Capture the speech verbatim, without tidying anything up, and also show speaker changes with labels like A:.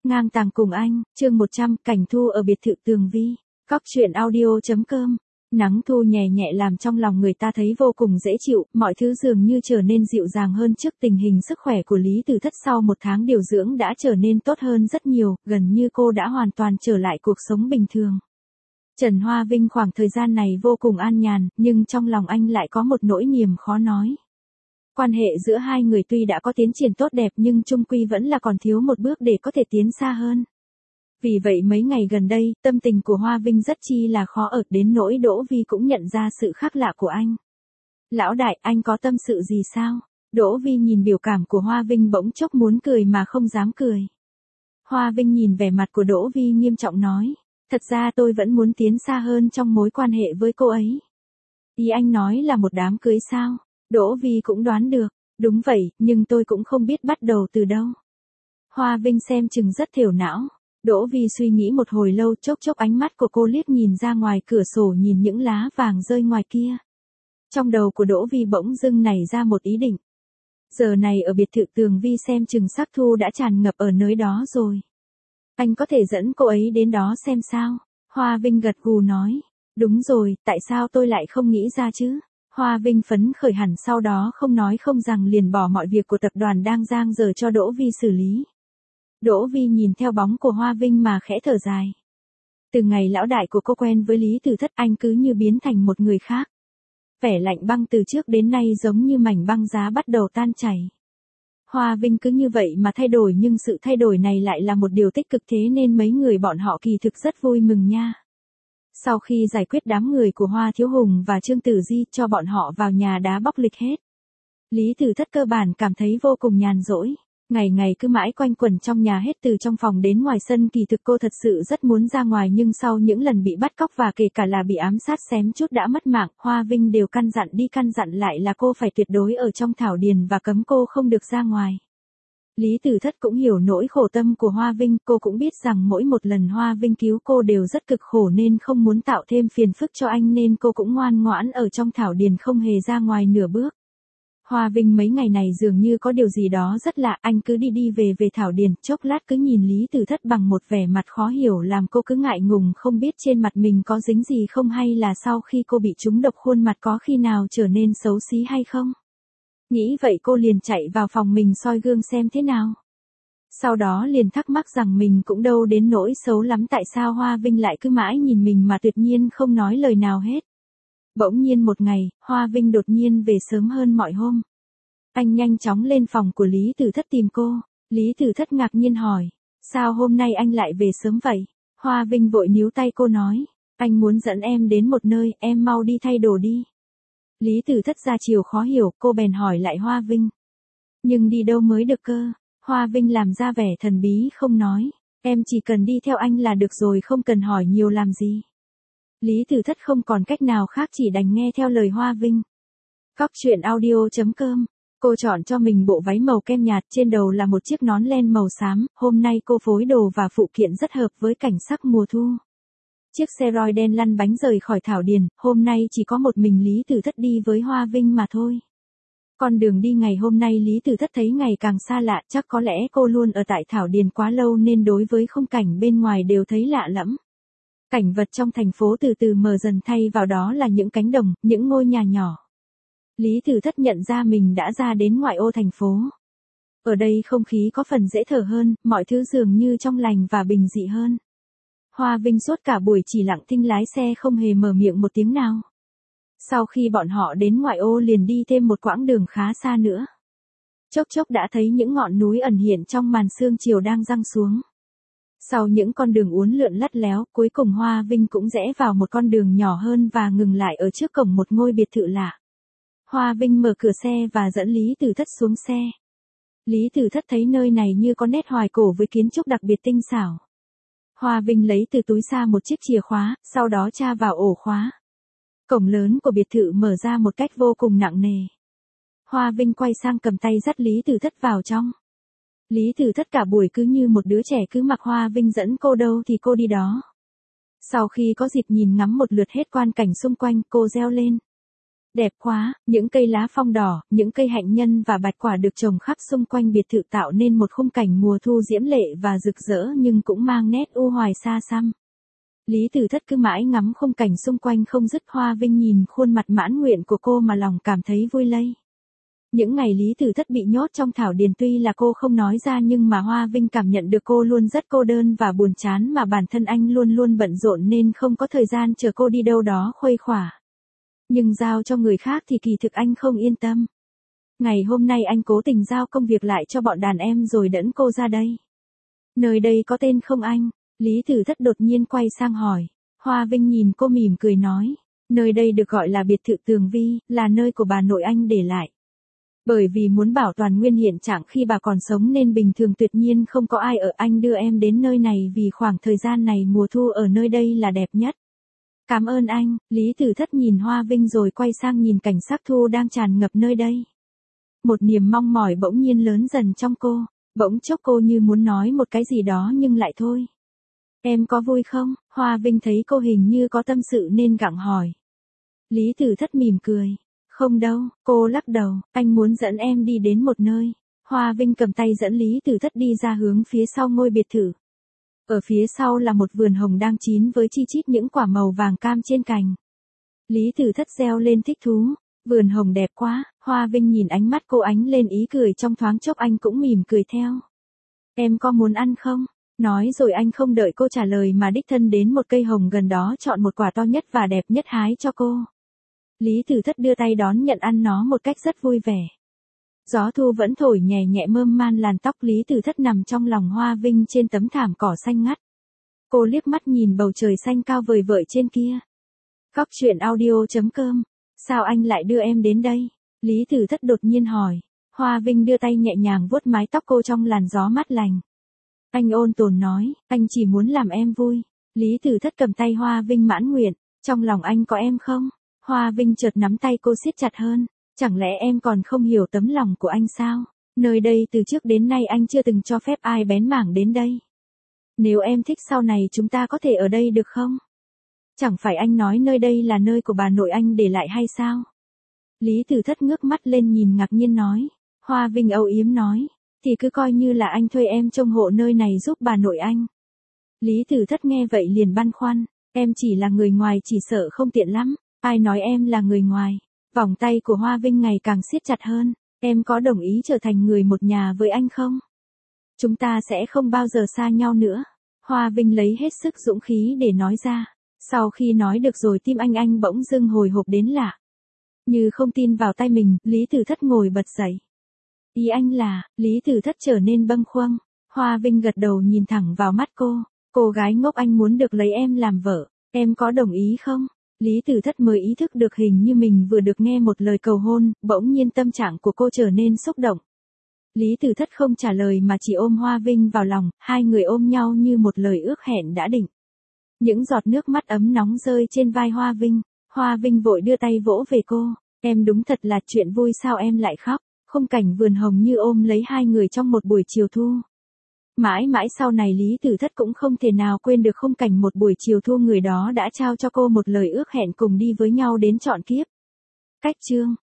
A: Ngang tàng cùng anh, chương một trăm, cảnh thu ở biệt thự Tường Vi. Cóc truyện audio.com. Nắng thu nhẹ nhẹ làm trong lòng người ta thấy vô cùng dễ chịu, mọi thứ dường như trở nên dịu dàng hơn. Trước tình hình sức khỏe của Lý Tử Thất sau một tháng điều dưỡng đã trở nên tốt hơn rất nhiều, gần như cô đã hoàn toàn trở lại cuộc sống bình thường. Trần Hoa Vinh khoảng thời gian này vô cùng an nhàn, nhưng trong lòng anh lại có một nỗi niềm khó nói. Quan hệ giữa hai người tuy đã có tiến triển tốt đẹp nhưng chung quy vẫn là còn thiếu một bước để có thể tiến xa hơn. Vì vậy mấy ngày gần đây, tâm tình của Hoa Vinh rất chi là khó ở, đến nỗi Đỗ Vi cũng nhận ra sự khác lạ của anh. Lão đại, anh có tâm sự gì sao? Đỗ Vi nhìn biểu cảm của Hoa Vinh bỗng chốc muốn cười mà không dám cười. Hoa Vinh nhìn vẻ mặt của Đỗ Vi nghiêm trọng nói, thật ra tôi vẫn muốn tiến xa hơn trong mối quan hệ với cô ấy. Ý anh nói là một đám cưới sao? Đỗ Vi cũng đoán được, đúng vậy, nhưng tôi cũng không biết bắt đầu từ đâu. Hoa Vinh xem chừng rất thiểu não. Đỗ Vi suy nghĩ một hồi lâu, chốc chốc ánh mắt của cô liếc nhìn ra ngoài cửa sổ nhìn những lá vàng rơi ngoài kia. Trong đầu của Đỗ Vi bỗng dưng nảy ra một ý định. Giờ này ở biệt thự Tường Vi xem chừng sắc thu đã tràn ngập ở nơi đó rồi. Anh có thể dẫn cô ấy đến đó xem sao? Hoa Vinh gật gù nói, đúng rồi, tại sao tôi lại không nghĩ ra chứ? Hoa Vinh phấn khởi hẳn, sau đó không nói không rằng liền bỏ mọi việc của tập đoàn đang dang dở cho Đỗ Vi xử lý. Đỗ Vi nhìn theo bóng của Hoa Vinh mà khẽ thở dài. Từ ngày lão đại của cô quen với Lý Tử Thất, anh cứ như biến thành một người khác. Vẻ lạnh băng từ trước đến nay giống như mảnh băng giá bắt đầu tan chảy. Hoa Vinh cứ như vậy mà thay đổi, nhưng sự thay đổi này lại là một điều tích cực, thế nên mấy người bọn họ kỳ thực rất vui mừng nha. Sau khi giải quyết đám người của Hoa Thiếu Hùng và Trương Tử Di, cho bọn họ vào nhà đá bóc lịch hết. Lý Tử Thất cơ bản cảm thấy vô cùng nhàn rỗi. Ngày ngày cứ mãi quanh quẩn trong nhà hết từ trong phòng đến ngoài sân. Kỳ thực cô thật sự rất muốn ra ngoài, nhưng sau những lần bị bắt cóc và kể cả là bị ám sát xém chút đã mất mạng, Hoa Vinh đều căn dặn đi căn dặn lại là cô phải tuyệt đối ở trong thảo điền và cấm cô không được ra ngoài. Lý Tử Thất cũng hiểu nỗi khổ tâm của Hoa Vinh, cô cũng biết rằng mỗi một lần Hoa Vinh cứu cô đều rất cực khổ nên không muốn tạo thêm phiền phức cho anh, nên cô cũng ngoan ngoãn ở trong thảo điền không hề ra ngoài nửa bước. Hoa Vinh mấy ngày này dường như có điều gì đó rất lạ, anh cứ đi đi về về thảo điền, chốc lát cứ nhìn Lý Tử Thất bằng một vẻ mặt khó hiểu làm cô cứ ngại ngùng không biết trên mặt mình có dính gì không, hay là sau khi cô bị trúng độc khuôn mặt có khi nào trở nên xấu xí hay không. Nghĩ vậy cô liền chạy vào phòng mình soi gương xem thế nào. Sau đó liền thắc mắc rằng mình cũng đâu đến nỗi xấu lắm, tại sao Hoa Vinh lại cứ mãi nhìn mình mà tuyệt nhiên không nói lời nào hết. Bỗng nhiên một ngày, Hoa Vinh đột nhiên về sớm hơn mọi hôm. Anh nhanh chóng lên phòng của Lý Tử Thất tìm cô. Lý Tử Thất ngạc nhiên hỏi, sao hôm nay anh lại về sớm vậy? Hoa Vinh vội níu tay cô nói, anh muốn dẫn em đến một nơi, em mau đi thay đồ đi. Lý Tử Thất ra chiều khó hiểu, cô bèn hỏi lại Hoa Vinh. Nhưng đi đâu mới được cơ? Hoa Vinh làm ra vẻ thần bí không nói, em chỉ cần đi theo anh là được rồi, không cần hỏi nhiều làm gì. Lý Tử Thất không còn cách nào khác chỉ đành nghe theo lời Hoa Vinh. Cóc truyện audio.com. Cô chọn cho mình bộ váy màu kem nhạt, trên đầu là một chiếc nón len màu xám, hôm nay cô phối đồ và phụ kiện rất hợp với cảnh sắc mùa thu. Chiếc xe roi đen lăn bánh rời khỏi thảo điền, hôm nay chỉ có một mình Lý Tử Thất đi với Hoa Vinh mà thôi. Con đường đi ngày hôm nay Lý Tử Thất thấy ngày càng xa lạ, chắc có lẽ cô luôn ở tại thảo điền quá lâu nên đối với khung cảnh bên ngoài đều thấy lạ lẫm. Cảnh vật trong thành phố từ từ mờ dần, thay vào đó là những cánh đồng, những ngôi nhà nhỏ. Lý Tử Thất nhận ra mình đã ra đến ngoại ô thành phố. Ở đây không khí có phần dễ thở hơn, mọi thứ dường như trong lành và bình dị hơn. Hoa Vinh suốt cả buổi chỉ lặng thinh lái xe không hề mở miệng một tiếng nào. Sau khi bọn họ đến ngoại ô liền đi thêm một quãng đường khá xa nữa. Chốc chốc đã thấy những ngọn núi ẩn hiện trong màn sương chiều đang giăng xuống. Sau những con đường uốn lượn lắt léo, cuối cùng Hoa Vinh cũng rẽ vào một con đường nhỏ hơn và ngừng lại ở trước cổng một ngôi biệt thự lạ. Hoa Vinh mở cửa xe và dẫn Lý Tử Thất xuống xe. Lý Tử Thất thấy nơi này như có nét hoài cổ với kiến trúc đặc biệt tinh xảo. Hoa Vinh lấy từ túi ra một chiếc chìa khóa, sau đó tra vào ổ khóa. Cổng lớn của biệt thự mở ra một cách vô cùng nặng nề. Hoa Vinh quay sang cầm tay dắt Lý Tử Thất vào trong. Lý Tử Thất cả buổi cứ như một đứa trẻ, cứ mặc Hoa Vinh dẫn cô đâu thì cô đi đó. Sau khi có dịp nhìn ngắm một lượt hết quan cảnh xung quanh, cô reo lên. Đẹp quá, những cây lá phong đỏ, những cây hạnh nhân và bạch quả được trồng khắp xung quanh biệt thự tạo nên một khung cảnh mùa thu diễm lệ và rực rỡ nhưng cũng mang nét u hoài xa xăm. Lý Tử Thất cứ mãi ngắm khung cảnh xung quanh không dứt. Hoa Vinh nhìn khuôn mặt mãn nguyện của cô mà lòng cảm thấy vui lây. Những ngày Lý Tử Thất bị nhốt trong thảo điền tuy là cô không nói ra nhưng mà Hoa Vinh cảm nhận được cô luôn rất cô đơn và buồn chán mà bản thân anh luôn luôn bận rộn nên không có thời gian chờ cô đi đâu đó khuây khỏa. Nhưng giao cho người khác thì kỳ thực anh không yên tâm. Ngày hôm nay anh cố tình giao công việc lại cho bọn đàn em rồi dẫn cô ra đây. Nơi đây có tên không anh? Lý Tử Thất đột nhiên quay sang hỏi. Hoa Vinh nhìn cô mỉm cười nói. Nơi đây được gọi là biệt thự Tường Vi, là nơi của bà nội anh để lại. Bởi vì muốn bảo toàn nguyên hiện trạng khi bà còn sống nên bình thường tuyệt nhiên không có ai ở, anh đưa em đến nơi này vì khoảng thời gian này mùa thu ở nơi đây là đẹp nhất. Cảm ơn anh. Lý Tử Thất nhìn Hoa Vinh rồi quay sang nhìn cảnh sắc thu đang tràn ngập nơi đây. Một niềm mong mỏi bỗng nhiên lớn dần trong cô, bỗng chốc cô như muốn nói một cái gì đó nhưng lại thôi. Em có vui không? Hoa Vinh thấy cô hình như có tâm sự nên gặng hỏi. Lý Tử Thất mỉm cười. Không đâu, cô lắc đầu, anh muốn dẫn em đi đến một nơi. Hoa Vinh cầm tay dẫn Lý Tử Thất đi ra hướng phía sau ngôi biệt thự. Ở phía sau là một vườn hồng đang chín với chi chít những quả màu vàng cam trên cành. Lý Tử Thất reo lên thích thú. Vườn hồng đẹp quá. Hoa Vinh nhìn ánh mắt cô ánh lên ý cười trong thoáng chốc anh cũng mỉm cười theo. Em có muốn ăn không? Nói rồi anh không đợi cô trả lời mà đích thân đến một cây hồng gần đó chọn một quả to nhất và đẹp nhất hái cho cô. Lý Tử Thất đưa tay đón nhận ăn nó một cách rất vui vẻ. Gió thu vẫn thổi nhẹ nhẹ mơn man làn tóc Lý Tử Thất nằm trong lòng Hoa Vinh trên tấm thảm cỏ xanh ngắt. Cô liếc mắt nhìn bầu trời xanh cao vời vợi trên kia. Cóc truyện audio chấm com. Sao anh lại đưa em đến đây? Lý Tử Thất đột nhiên hỏi. Hoa Vinh đưa tay nhẹ nhàng vuốt mái tóc cô trong làn gió mát lành. Anh ôn tồn nói, anh chỉ muốn làm em vui. Lý Tử Thất cầm tay Hoa Vinh mãn nguyện. Trong lòng anh có em không? Hoa Vinh chợt nắm tay cô siết chặt hơn. Chẳng lẽ em còn không hiểu tấm lòng của anh sao? Nơi đây từ trước đến nay anh chưa từng cho phép ai bén mảng đến đây. Nếu em thích sau này chúng ta có thể ở đây được không? Chẳng phải anh nói nơi đây là nơi của bà nội anh để lại hay sao? Lý Tử Thất ngước mắt lên nhìn ngạc nhiên nói. Hoa Vinh âu yếm nói. Thì cứ coi như là anh thuê em trông hộ nơi này giúp bà nội anh. Lý Tử Thất nghe vậy liền băn khoăn. Em chỉ là người ngoài chỉ sợ không tiện lắm. Ai nói em là người ngoài? Vòng tay của Hoa Vinh ngày càng siết chặt hơn. Em có đồng ý trở thành người một nhà với anh không? Chúng ta sẽ không bao giờ xa nhau nữa. Hoa Vinh lấy hết sức dũng khí để nói ra. Sau khi nói được rồi tim anh anh bỗng dưng hồi hộp đến lạ. Như không tin vào tay mình, Lý Tử Thất ngồi bật dậy. Ý anh là, Lý Tử Thất trở nên bâng khuâng. Hoa Vinh gật đầu nhìn thẳng vào mắt cô. Cô gái ngốc, anh muốn được lấy em làm vợ. Em có đồng ý không? Lý Tử Thất mới ý thức được hình như mình vừa được nghe một lời cầu hôn, bỗng nhiên tâm trạng của cô trở nên xúc động. Lý Tử Thất không trả lời mà chỉ ôm Hoa Vinh vào lòng, hai người ôm nhau như một lời ước hẹn đã định. Những giọt nước mắt ấm nóng rơi trên vai Hoa Vinh, Hoa Vinh vội đưa tay vỗ về cô, em đúng thật là chuyện vui sao em lại khóc, khung cảnh vườn hồng như ôm lấy hai người trong một buổi chiều thu. Mãi mãi sau này Lý Tử Thất cũng không thể nào quên được khung cảnh một buổi chiều thu người đó đã trao cho cô một lời ước hẹn cùng đi với nhau đến trọn kiếp. Cách chương